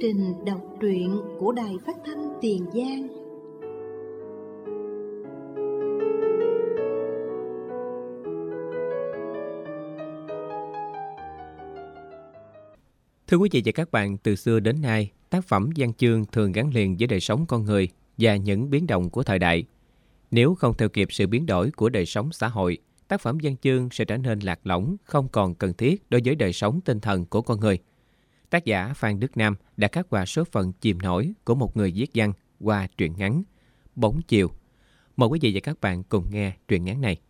trình đọc truyện của Đài Phát thanh Tiền Giang. Thưa quý vị và các bạn, từ xưa đến nay, tác phẩm văn chương thường gắn liền với đời sống con người và những biến động của thời đại. Nếu không theo kịp sự biến đổi của đời sống xã hội, tác phẩm văn chương sẽ trở nên lạc lõng, không còn cần thiết đối với đời sống tinh thần của con người. Tác giả Phan Đức Nam đã khắc họa số phận chìm nổi của một người viết văn qua truyện ngắn Bóng Chiều. Mời quý vị và các bạn cùng nghe truyện ngắn này.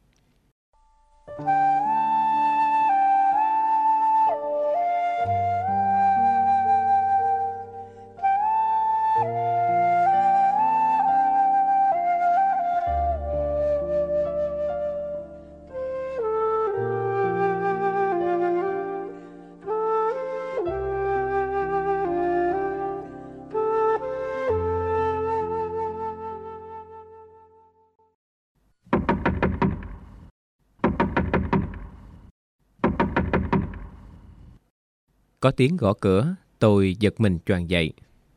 Có tiếng gõ cửa, tôi giật mình choàng dậy.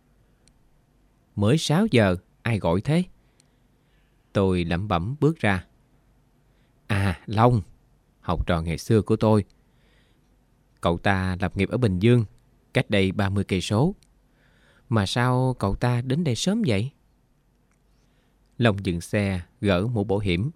Mới 6 giờ, ai gọi thế? Tôi lẩm bẩm bước ra. À, Long, học trò ngày xưa của tôi. Cậu ta lập nghiệp ở Bình Dương, cách đây 30 cây số. Mà sao cậu ta đến đây sớm vậy? Long dừng xe, gỡ mũ bảo hiểm.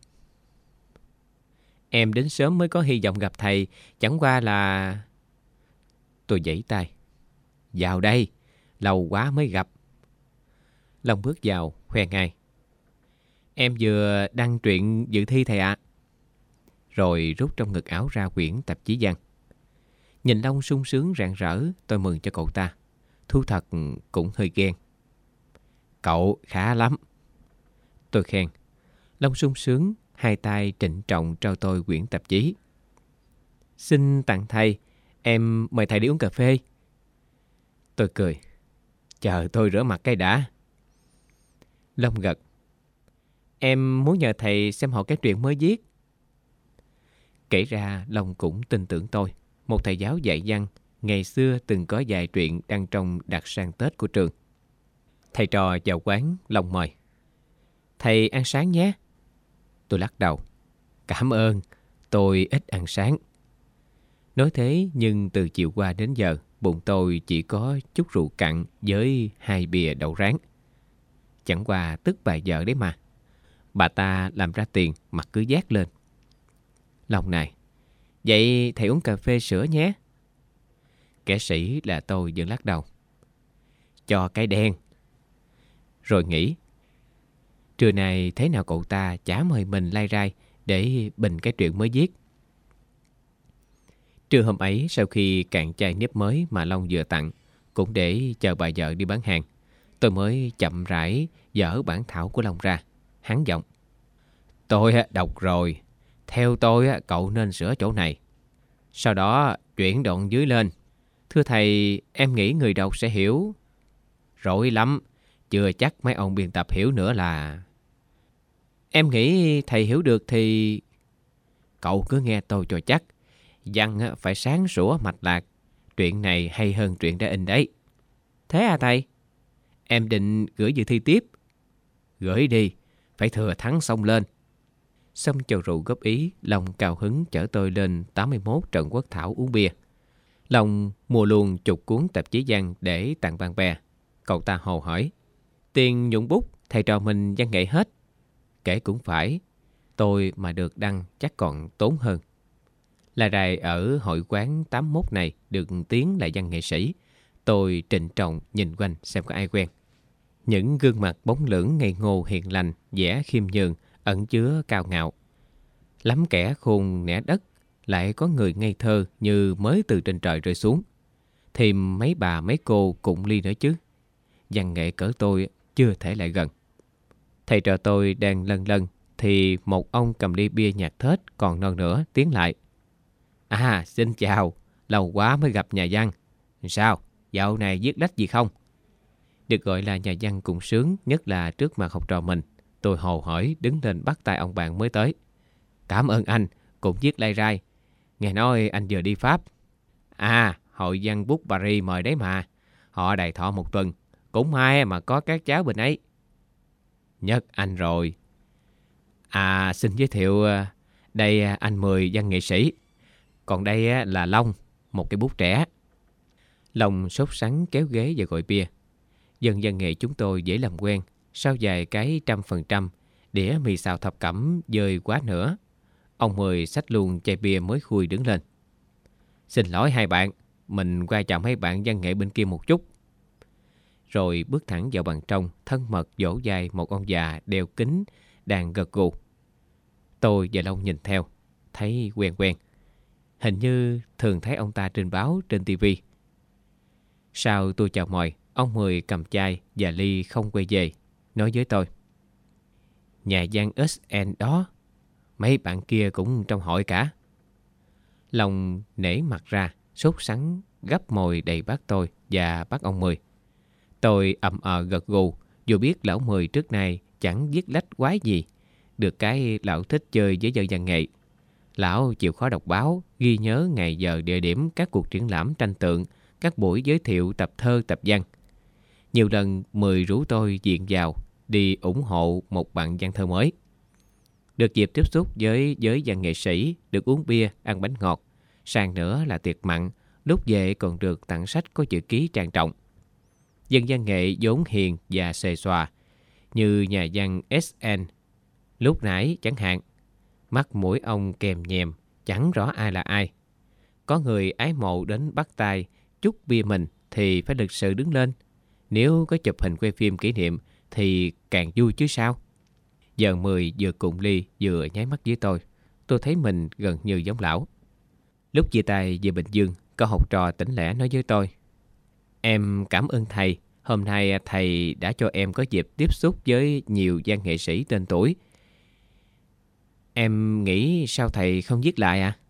Em đến sớm mới có hy vọng gặp thầy, chẳng qua là... Tôi giãy tay. Vào đây, lâu quá mới gặp. Long bước vào, khoe ngay. Em vừa đăng truyện dự thi thầy ạ. Rồi rút trong ngực áo ra quyển tạp chí văn. Nhìn Long sung sướng rạng rỡ, tôi mừng cho cậu ta. Thú thật cũng hơi ghen. Cậu khá lắm. Tôi khen. Long sung sướng, hai tay trịnh trọng trao tôi quyển tạp chí. Xin tặng thầy. Em mời thầy đi uống cà phê. Tôi cười. Chờ tôi rửa mặt cái đã. Long gật. Em muốn nhờ thầy xem họ cái truyện mới viết. Kể ra Long cũng tin tưởng tôi. Một thầy giáo dạy văn, ngày xưa từng có vài truyện đăng trong đặc sản Tết của trường. Thầy trò vào quán, Long mời. Thầy ăn sáng nhé. Tôi lắc đầu. Cảm ơn, tôi ít ăn sáng. Nói thế nhưng từ chiều qua đến giờ, bụng tôi chỉ có chút rượu cặn với 2 bìa đậu rán. Chẳng qua tức bà vợ đấy mà. Bà ta làm ra tiền, mặt cứ vác lên. Long này, vậy thầy uống cà phê sữa nhé. Kẻ sĩ là tôi vẫn lắc đầu. Cho cái đen. Rồi nghĩ, trưa nay thế nào cậu ta chả mời mình lai rai để bình cái chuyện mới viết. Trưa hôm ấy, sau khi cạn chai nếp mới mà Long vừa tặng, cũng để chờ bà vợ đi bán hàng, tôi mới chậm rãi dở bản thảo của Long ra, hắn giọng. Tôi đọc rồi, theo tôi cậu nên sửa chỗ này. Sau đó chuyển đoạn dưới lên. Thưa thầy, em nghĩ người đọc sẽ hiểu. Rối lắm, chưa chắc mấy ông biên tập hiểu nữa là... Em nghĩ thầy hiểu được thì... Cậu cứ nghe tôi cho chắc. Văn phải sáng sủa mạch lạc. Truyện này hay hơn truyện đã in đấy. Thế à thầy? Em định gửi dự thi tiếp. Gửi đi, phải thừa thắng xông lên. Xong chầu rượu góp ý, Long cao hứng chở tôi lên 81 Trần Quốc Thảo uống bia. Long mua luôn chục cuốn tạp chí văn để tặng bạn bè. Cậu ta hồ hỏi. Tiền nhuận bút, thầy trò mình văn nghệ hết. Kể cũng phải, tôi mà được đăng chắc còn tốn hơn. Là đài ở hội quán 81 này được tiếng là văn nghệ sĩ. Tôi trịnh trọng nhìn quanh xem có ai quen. Những gương mặt bóng lưỡng ngây ngô hiền lành, vẻ khiêm nhường, ẩn chứa cao ngạo. Lắm kẻ khôn nẻ đất, lại có người ngây thơ như mới từ trên trời rơi xuống. Thêm mấy bà mấy cô cũng ly nữa chứ. Văn nghệ cỡ tôi chưa thể lại gần. Thầy trò tôi đang lân lân thì một ông cầm ly bia nhạt thết còn non nữa tiến lại. À, xin chào, lâu quá mới gặp nhà văn. Sao, dạo này viết lách gì không? Được gọi là nhà văn cũng sướng, nhất là trước mặt học trò mình. Tôi hồ hởi đứng lên bắt tay ông bạn mới tới. Cảm ơn anh, cũng viết lai rai. Nghe nói anh vừa đi Pháp. À, hội văn bút Paris mời đấy mà. Họ đầy thọ 1 tuần. Cũng may mà có các cháu bên ấy. Nhất anh rồi. Xin giới thiệu, đây anh Mười, văn nghệ sĩ. Còn đây là Long, một cây bút trẻ. Long sốt sắng kéo ghế và gọi bia. Dân văn nghệ chúng tôi dễ làm quen. Sau vài cái 100%, đĩa mì xào thập cẩm dơi quá nữa. Ông Mười xách luôn chai bia mới khui đứng lên. Xin lỗi hai bạn, mình qua chào mấy bạn văn nghệ bên kia một chút. Rồi bước thẳng vào bàn trong, thân mật vỗ vai một ông già đeo kính đang gật gù. Tôi và Long nhìn theo, thấy quen quen. Hình như thường thấy ông ta trên báo, trên tivi. Sau tôi chào mời, ông Mười cầm chai và ly không quay về, nói với tôi: Nhà văn SN đó, mấy bạn kia cũng trong hội cả. Long nể mặt ra, sốt sắng gấp mồi đầy bát tôi và bát ông Mười. Tôi ậm gật gù, dù biết lão Mười trước nay chẳng viết lách quái gì. Được cái lão thích chơi với dân văn nghệ. Lão chịu khó đọc báo, ghi nhớ ngày giờ địa điểm các cuộc triển lãm tranh tượng, các buổi giới thiệu tập thơ tập văn. Nhiều lần Mười rủ tôi diện vào đi ủng hộ một bạn văn thơ mới. Được dịp tiếp xúc với giới văn nghệ sĩ, được uống bia, ăn bánh ngọt. Sang nữa là tiệc mặn, lúc về còn được tặng sách có chữ ký trang trọng. Dân văn nghệ vốn hiền và xề xòa, như nhà văn SN lúc nãy chẳng hạn. Mắt mũi ông kèm nhèm, chẳng rõ ai là ai. Có người ái mộ đến bắt tay chúc bia mình thì phải lịch sự đứng lên. Nếu có chụp hình quay phim kỷ niệm thì càng vui chứ sao. Giờ Mười vừa cụng ly vừa nháy mắt với tôi. Tôi thấy mình gần như giống lão. Lúc chia tay về Bình Dương, có học trò tỉnh lẻ nói với tôi: Em cảm ơn thầy. Hôm nay thầy đã cho em có dịp tiếp xúc với nhiều văn nghệ sĩ tên tuổi. Em nghĩ sao thầy không viết lại à?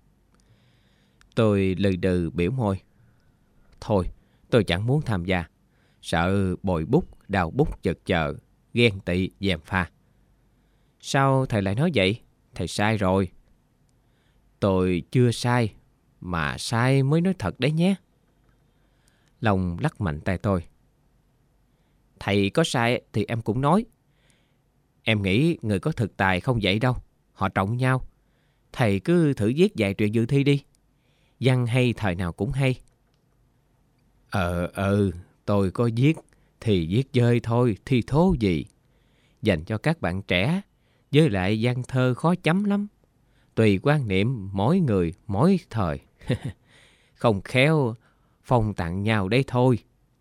Tôi lừ đừ biểu môi. Thôi, tôi chẳng muốn tham gia. Sợ bồi bút, đào bút chật chờ, ghen tị, gièm pha. Sao thầy lại nói vậy? Thầy sai rồi. Tôi chưa sai, mà sai mới nói thật đấy nhé. Long lắc mạnh tay tôi. Thầy có sai thì em cũng nói. Em nghĩ người có thực tài không vậy đâu. Họ trọng nhau. Thầy cứ thử viết vài truyện dự thi đi. Văn hay thời nào cũng hay. Tôi có viết thì viết chơi thôi, thi thố gì. Dành cho các bạn trẻ. Với lại văn thơ khó chấm lắm. Tùy quan niệm mỗi người mỗi thời. Không khéo phong tặng nhau đấy thôi.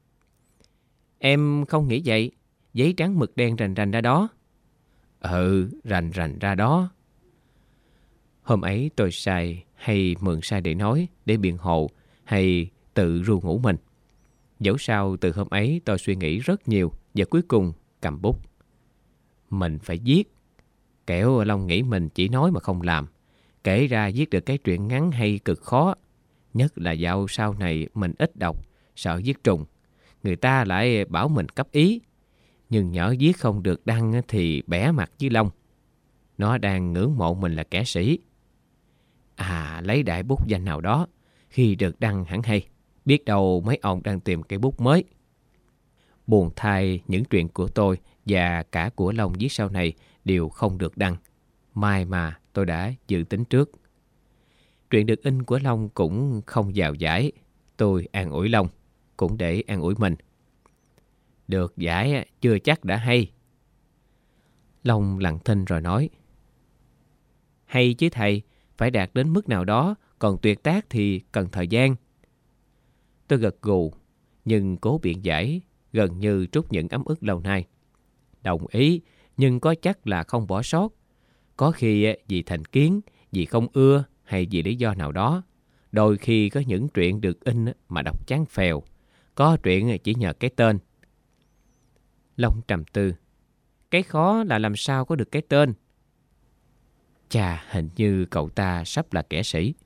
Em không nghĩ vậy. Giấy trắng mực đen rành rành ra đó. Rành rành ra đó. Hôm ấy tôi sai hay mượn sai để nói, để biện hộ, hay tự ru ngủ mình. Dẫu sao từ hôm ấy tôi suy nghĩ rất nhiều và cuối cùng cầm bút. Mình phải viết. Kẻo Long nghĩ mình chỉ nói mà không làm. Kể ra viết được cái truyện ngắn hay cực khó. Nhất là dạo sau này mình ít đọc, sợ viết trùng. Người ta lại bảo mình cấp ý. Nhưng nhỡ viết không được đăng thì bẻ mặt với Long. Nó đang ngưỡng mộ mình là kẻ sĩ. Lấy đại bút danh nào đó, khi được đăng hẳn hay. Biết đâu mấy ông đang tìm cây bút mới. Buồn thay những chuyện của tôi và cả của Long viết sau này đều không được đăng. May mà tôi đã dự tính trước. Truyện được in của Long cũng không vào giải. Tôi an ủi Long, cũng để an ủi mình. Được giải chưa chắc đã hay. Long lặng thinh rồi nói: Hay chứ thầy, phải đạt đến mức nào đó, còn tuyệt tác thì cần thời gian. Tôi gật gù, nhưng cố biện giải, gần như trút những ấm ức lâu nay. Đồng ý, nhưng có chắc là không bỏ sót. Có khi vì thành kiến, vì không ưa hay vì lý do nào đó. Đôi khi có những truyện được in mà đọc chán phèo. Có truyện chỉ nhờ cái tên. Long trầm tư. Cái khó là làm sao có được cái tên. Chà, hình như cậu ta sắp là kẻ sĩ.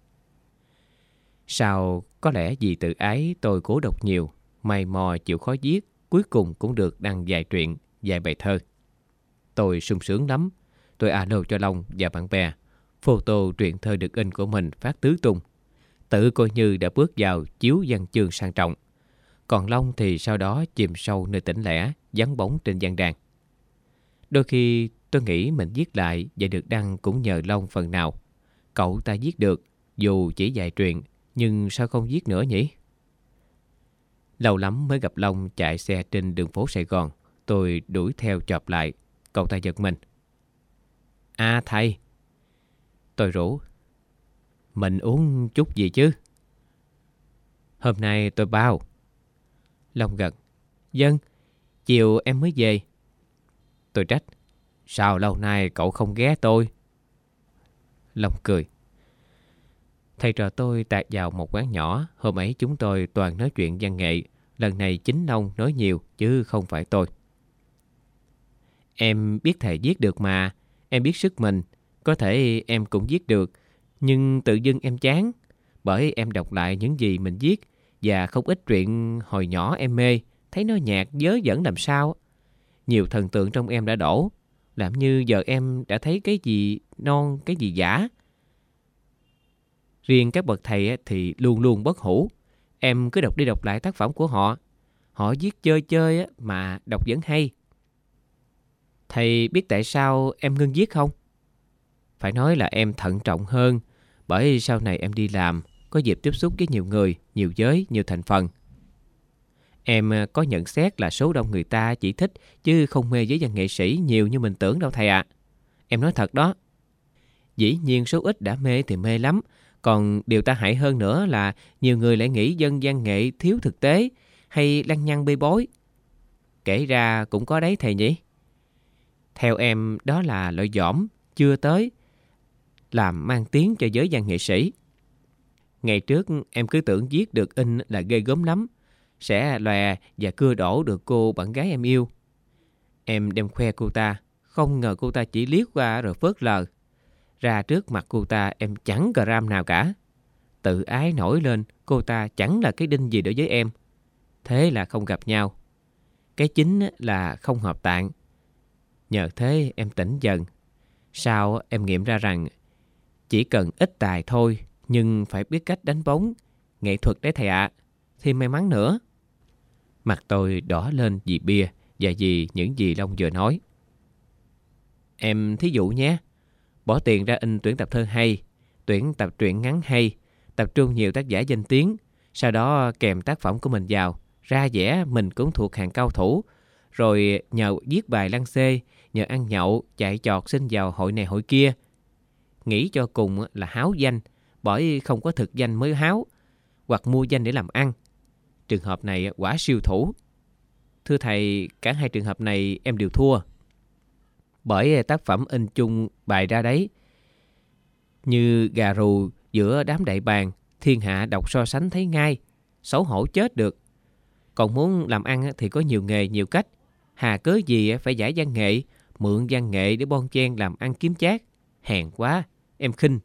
Sao có lẽ vì tự ái tôi cố đọc nhiều, mày mò chịu khó viết, cuối cùng cũng được đăng vài truyện, vài bài thơ. Tôi sung sướng lắm. Tôi alo cho Long và bạn bè. Photo truyện thơ được in của mình phát tứ tung. Tự coi như đã bước vào chiếu văn chương sang trọng. Còn Long thì sau đó chìm sâu nơi tĩnh lẻ, vắng bóng trên giang đàn. Đôi khi tôi nghĩ mình viết lại và được đăng cũng nhờ Long phần nào. Cậu ta viết được, dù chỉ vài truyện, nhưng sao không viết nữa nhỉ? Lâu lắm mới gặp Long chạy xe trên đường phố Sài Gòn. Tôi đuổi theo chộp lại. Cậu ta giật mình. À thầy. Tôi rủ. Mình uống chút gì chứ? Hôm nay tôi bao. Long gật. Vâng, chiều em mới về. Tôi trách. Sao lâu nay cậu không ghé tôi? Long cười. Thầy trò tôi tạt vào một quán nhỏ. Hôm ấy chúng tôi toàn nói chuyện văn nghệ. Lần này chính Long nói nhiều chứ không phải tôi. Em biết thầy viết được mà. Em biết sức mình. Có thể em cũng viết được. Nhưng tự dưng em chán. Bởi em đọc lại những gì mình viết. Và không ít chuyện hồi nhỏ em mê. Thấy nó nhạt dớ dẫn làm sao. Nhiều thần tượng trong em đã đổ. Làm như giờ em đã thấy cái gì non, cái gì giả. Riêng các bậc thầy thì luôn luôn bất hủ. Em cứ đọc đi đọc lại tác phẩm của họ. Họ viết chơi chơi mà đọc vẫn hay. Thầy biết tại sao em ngưng viết không? Phải nói là em thận trọng hơn. Bởi sau này em đi làm, có dịp tiếp xúc với nhiều người, nhiều giới, nhiều thành phần. Em có nhận xét là số đông người ta chỉ thích chứ không mê với văn nghệ sĩ nhiều như mình tưởng đâu thầy ạ. Em nói thật đó. Dĩ nhiên số ít đã mê thì mê lắm. Còn điều ta hại hơn nữa là nhiều người lại nghĩ dân văn nghệ thiếu thực tế hay lăng nhăng bê bối. Kể ra cũng có đấy thầy nhỉ. Theo em đó là loại dỏm, chưa tới, làm mang tiếng cho giới văn nghệ sĩ. Ngày trước em cứ tưởng viết được in là ghê gớm lắm, sẽ lòe và cưa đổ được cô bạn gái em yêu. Em đem khoe cô ta, không ngờ cô ta chỉ liếc qua rồi phớt lờ. Ra trước mặt cô ta em chẳng cà ram nào cả. Tự ái nổi lên, cô ta chẳng là cái đinh gì đối với em. Thế là không gặp nhau. Cái chính là không hợp tạng. Nhờ thế em tỉnh dần. Sau em nghiệm ra rằng chỉ cần ít tài thôi, nhưng phải biết cách đánh bóng. Nghệ thuật đấy thầy ạ. Thêm may mắn nữa. Mặt tôi đỏ lên vì bia và vì những gì Long vừa nói. Em thí dụ nhé. Bỏ tiền ra in tuyển tập thơ hay, tuyển tập truyện ngắn hay, tập trung nhiều tác giả danh tiếng, sau đó kèm tác phẩm của mình vào, ra vẻ mình cũng thuộc hàng cao thủ, rồi nhờ viết bài lăng xê, nhờ ăn nhậu, chạy chọt xin vào hội này hội kia. Nghĩ cho cùng là háo danh, bởi không có thực danh mới háo, hoặc mua danh để làm ăn. Trường hợp này quả siêu thủ. Thưa thầy, cả hai trường hợp này em đều thua. Bởi tác phẩm in chung bài ra đấy, như gà rù giữa đám đại bàng, thiên hạ đọc so sánh thấy ngay, xấu hổ chết được. Còn muốn làm ăn thì có nhiều nghề, nhiều cách. Hà cớ gì phải giải văn nghệ, mượn văn nghệ để bon chen làm ăn kiếm chác. Hèn quá, em khinh.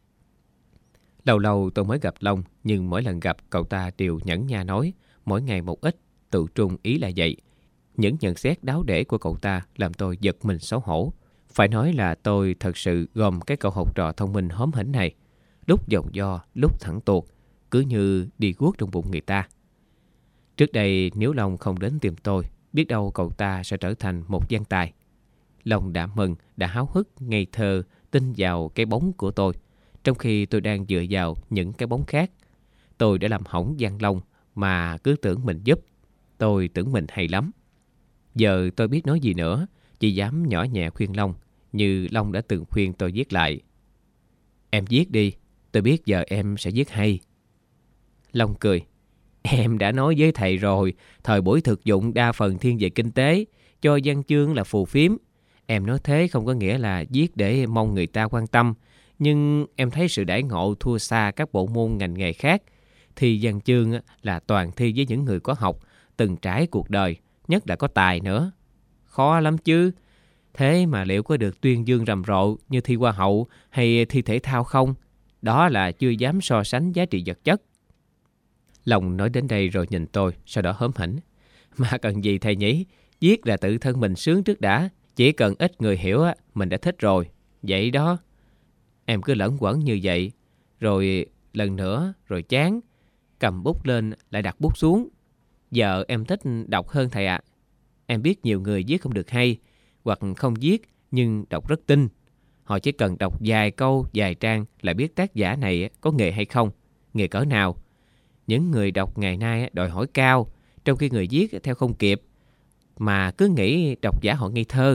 Lâu lâu tôi mới gặp Long, nhưng mỗi lần gặp cậu ta đều nhẫn nha nói, mỗi ngày một ít, tự trung ý là vậy. Những nhận xét đáo để của cậu ta làm tôi giật mình xấu hổ. Phải nói là tôi thật sự gồm cái cậu học trò thông minh hóm hỉnh này. Lúc vòng vo, lúc thẳng tuột, cứ như đi guốc trong bụng người ta. Trước đây nếu Long không đến tìm tôi, biết đâu cậu ta sẽ trở thành một văn tài. Long đã mừng, đã háo hức, ngây thơ, tin vào cái bóng của tôi. Trong khi tôi đang dựa vào những cái bóng khác. Tôi đã làm hỏng văn Long mà cứ tưởng mình giúp. Tôi tưởng mình hay lắm. Giờ tôi biết nói gì nữa, chỉ dám nhỏ nhẹ khuyên Long, như Long đã từng khuyên tôi viết lại. Em viết đi, tôi biết giờ em sẽ viết hay. Long cười. Em đã nói với thầy rồi, thời buổi thực dụng đa phần thiên về kinh tế, cho văn chương là phù phiếm. Em nói thế không có nghĩa là viết để mong người ta quan tâm, nhưng em thấy sự đãi ngộ thua xa các bộ môn ngành nghề khác. Thì văn chương là toàn thi với những người có học, từng trải cuộc đời, nhất là có tài nữa. Khó lắm chứ. Thế mà liệu có được tuyên dương rầm rộ như thi hoa hậu hay thi thể thao không? Đó là chưa dám so sánh giá trị vật chất. Long nói đến đây rồi nhìn tôi, sau đó hớm hỉnh. Mà cần gì thầy nhỉ? Viết là tự thân mình sướng trước đã. Chỉ cần ít người hiểu mình đã thích rồi. Vậy đó. Em cứ lẩn quẩn như vậy. Rồi lần nữa, rồi chán. Cầm bút lên lại đặt bút xuống. Giờ em thích đọc hơn thầy ạ. Em biết nhiều người viết không được hay, hoặc không viết nhưng đọc rất tinh. Họ chỉ cần đọc vài câu, vài trang là biết tác giả này có nghề hay không, nghề cỡ nào. Những người đọc ngày nay đòi hỏi cao, trong khi người viết theo không kịp, mà cứ nghĩ độc giả họ ngây thơ.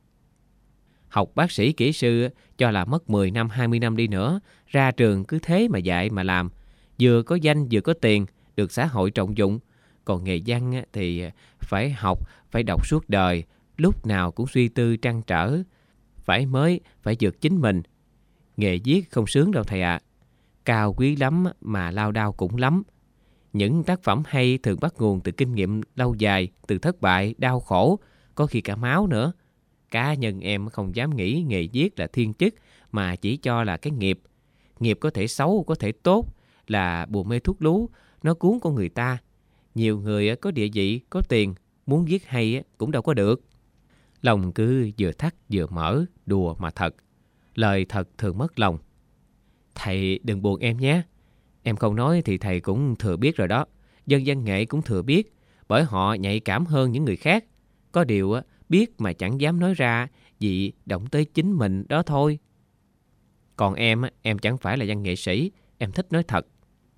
Học bác sĩ kỹ sư cho là mất 10 năm, 20 năm đi nữa, ra trường cứ thế mà dạy mà làm. Vừa có danh vừa có tiền, được xã hội trọng dụng. Còn nghề văn thì phải học, phải đọc suốt đời, lúc nào cũng suy tư trăn trở. Phải vượt chính mình. Nghề viết không sướng đâu thầy ạ. Cao quý lắm mà lao đao cũng lắm. Những tác phẩm hay thường bắt nguồn từ kinh nghiệm lâu dài, từ thất bại, đau khổ, có khi cả máu nữa. Cá nhân em không dám nghĩ nghề viết là thiên chức, mà chỉ cho là cái nghiệp. Nghiệp có thể xấu, có thể tốt, là bùa mê thuốc lú, nó cuốn con người ta. Nhiều người có địa vị, có tiền, muốn viết hay cũng đâu có được. Lòng cứ vừa thắt vừa mở, đùa mà thật. Lời thật thường mất lòng. Thầy đừng buồn em nhé. Em không nói thì thầy cũng thừa biết rồi đó. Dân văn nghệ cũng thừa biết, bởi họ nhạy cảm hơn những người khác. Có điều biết mà chẳng dám nói ra, vì động tới chính mình đó thôi. Còn em chẳng phải là văn nghệ sĩ, em thích nói thật.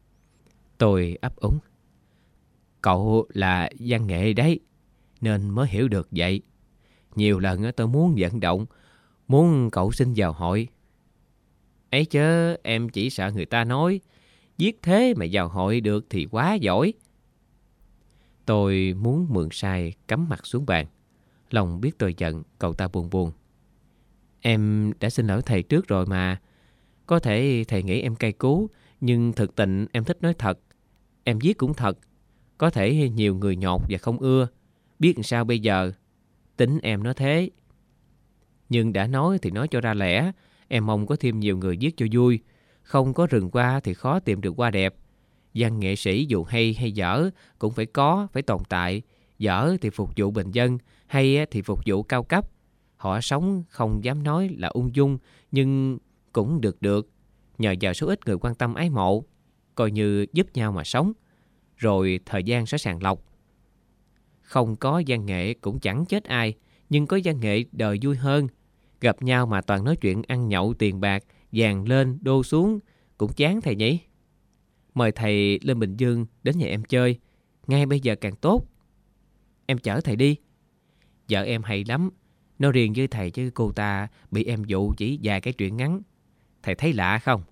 Tôi ấp úng. Cậu là văn nghệ đấy, nên mới hiểu được vậy. Nhiều lần tôi muốn vận động, muốn cậu xin vào hội. Ấy chớ, em chỉ sợ người ta nói, viết thế mà vào hội được thì quá giỏi. Tôi muốn mượn sai cắm mặt xuống bàn. Lòng biết tôi giận, cậu ta buồn buồn. Em đã xin lỗi thầy trước rồi mà. Có thể thầy nghĩ em cay cú, nhưng thực tình em thích nói thật. Em viết cũng thật. Có thể nhiều người nhột và không ưa. Biết làm sao bây giờ. Tính em nó thế. Nhưng đã nói thì nói cho ra lẽ. Em mong có thêm nhiều người viết cho vui. Không có rừng hoa thì khó tìm được hoa đẹp. Văn nghệ sĩ dù hay hay dở cũng phải tồn tại. Dở thì phục vụ bình dân, hay thì phục vụ cao cấp. Họ sống không dám nói là ung dung, nhưng cũng được. Nhờ vào số ít người quan tâm ái mộ, coi như giúp nhau mà sống. Rồi thời gian sẽ sàng lọc. Không có văn nghệ cũng chẳng chết ai, nhưng có văn nghệ đời vui hơn. Gặp nhau mà toàn nói chuyện ăn nhậu tiền bạc, vàng lên đô xuống, cũng chán thầy nhỉ. Mời thầy lên Bình Dương đến nhà em chơi, ngay bây giờ càng tốt. Em chở thầy đi. Vợ em hay lắm, nói riêng với thầy chứ cô ta bị em dụ chỉ vài cái chuyện ngắn. Thầy thấy lạ không?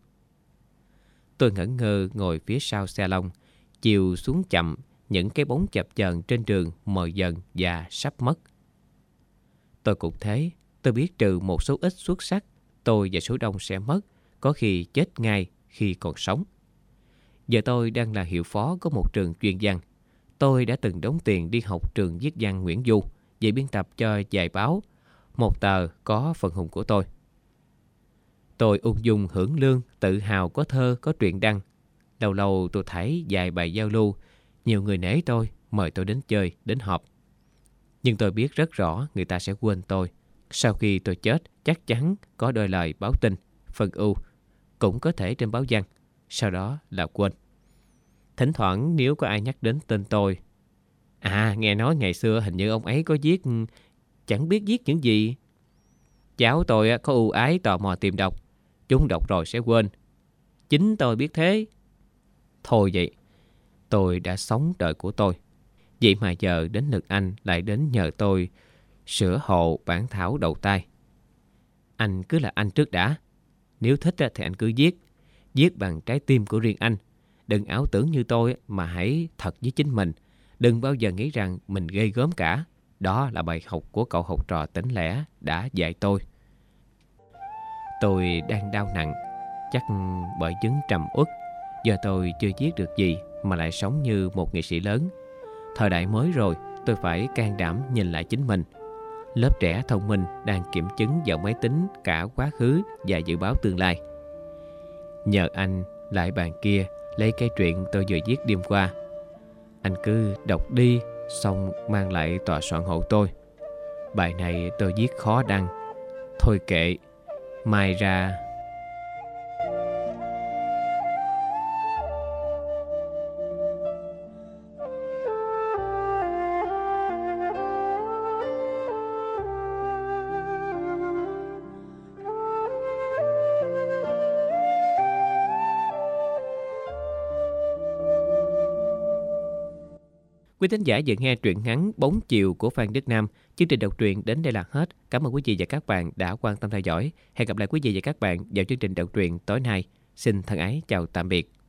Tôi ngẩn ngơ ngồi phía sau xe lông, chiều xuống chậm, những cái bóng chập chờn trên đường mờ dần và sắp mất. Tôi cũng thế, tôi biết trừ một số ít xuất sắc, tôi và số đông sẽ mất, có khi chết ngay khi còn sống. Giờ tôi đang là hiệu phó của một trường chuyên văn. Tôi đã từng đóng tiền đi học trường viết văn Nguyễn Du, về biên tập cho vài báo, một tờ có phần hùng của tôi. Tôi ung dung hưởng lương, tự hào có thơ, có truyện đăng. Lâu lâu tôi thấy vài bài giao lưu, nhiều người nể tôi, mời tôi đến chơi, đến họp. Nhưng tôi biết rất rõ người ta sẽ quên tôi. Sau khi tôi chết, chắc chắn có đôi lời báo tin, phân ưu, cũng có thể trên báo văn, sau đó là quên. Thỉnh thoảng nếu có ai nhắc đến tên tôi, nghe nói ngày xưa hình như ông ấy có viết, chẳng biết viết những gì. Cháu tôi có ưu ái tò mò tìm đọc, chúng đọc rồi sẽ quên. Chính tôi biết thế. Thôi vậy, tôi đã sống đời của tôi. Vậy mà giờ đến lượt anh lại đến nhờ tôi sửa hộ bản thảo đầu tay. Anh cứ là anh trước đã. Nếu thích thì anh cứ viết bằng trái tim của riêng anh. Đừng ảo tưởng như tôi mà hãy thật với chính mình. Đừng bao giờ nghĩ rằng mình ghê gớm cả. Đó là bài học của cậu học trò tỉnh lẻ đã dạy tôi. Tôi đang đau nặng, chắc bởi chứng trầm uất. Giờ tôi chưa viết được gì mà lại sống như một nghệ sĩ lớn. Thời đại mới rồi, tôi phải can đảm nhìn lại chính mình. Lớp trẻ thông minh đang kiểm chứng vào máy tính cả quá khứ và dự báo tương lai. Nhờ anh lại bàn kia lấy cái chuyện tôi vừa viết đêm qua. Anh cứ đọc đi, xong mang lại tòa soạn hộ tôi. Bài này tôi viết khó đăng. Thôi kệ, mai ra. Quý thính giả vừa nghe truyện ngắn 4 chiều của Phan Đức Nam. Chương trình đọc truyện đến đây là hết. Cảm ơn quý vị và các bạn đã quan tâm theo dõi. Hẹn gặp lại quý vị và các bạn vào chương trình đọc truyện tối nay. Xin thân ái chào tạm biệt.